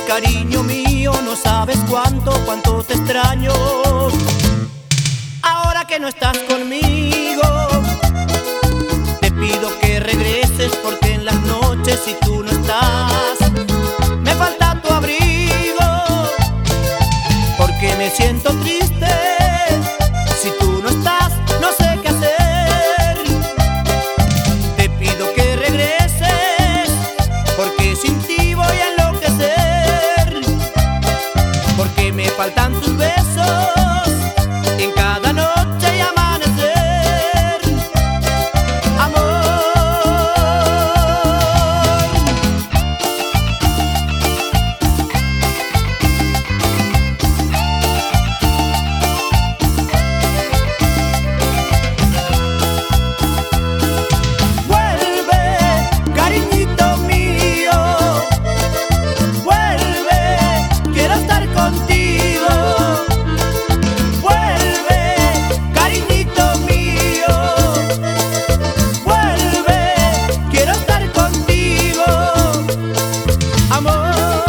cariño mío, no sabes cuánto te extraño. Ahora que no estás conmigo, te pido que regreses, porque en las noches si tú no estás, me falta tu abrigo, porque me siento triste. Si tú no estás, no sé qué hacer. Te pido que regreses, porque sin ti voy a enloquecer, porque me faltan tus besos en cada noche y amanecer. Amor, vuelve, cariñito mío, vuelve, quiero estar contigo. Vuelve, cariñito mío, vuelve, quiero estar contigo. Amor.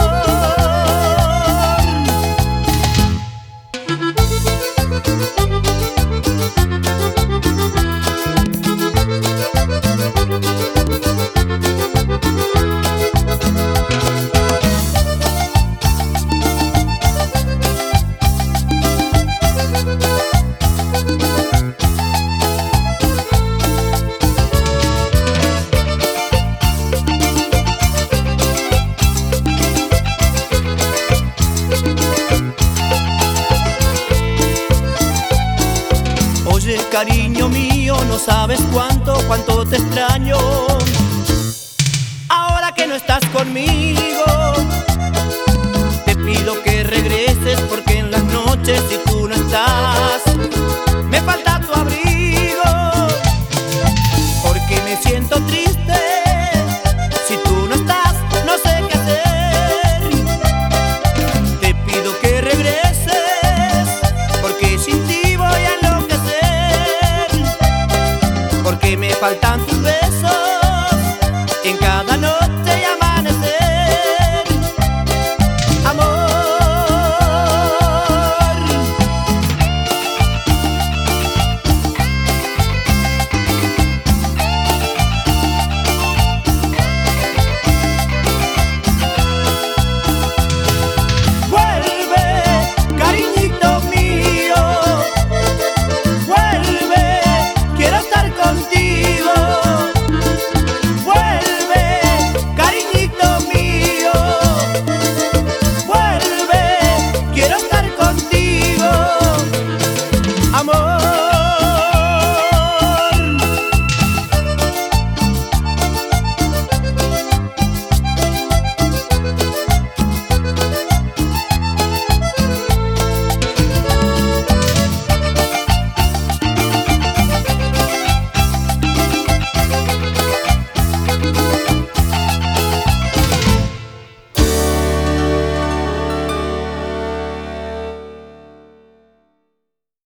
Oye, cariño mío, no sabes cuánto te extraño. Ahora que no estás conmigo, te pido que regreses, porque en las noches si tú no estás,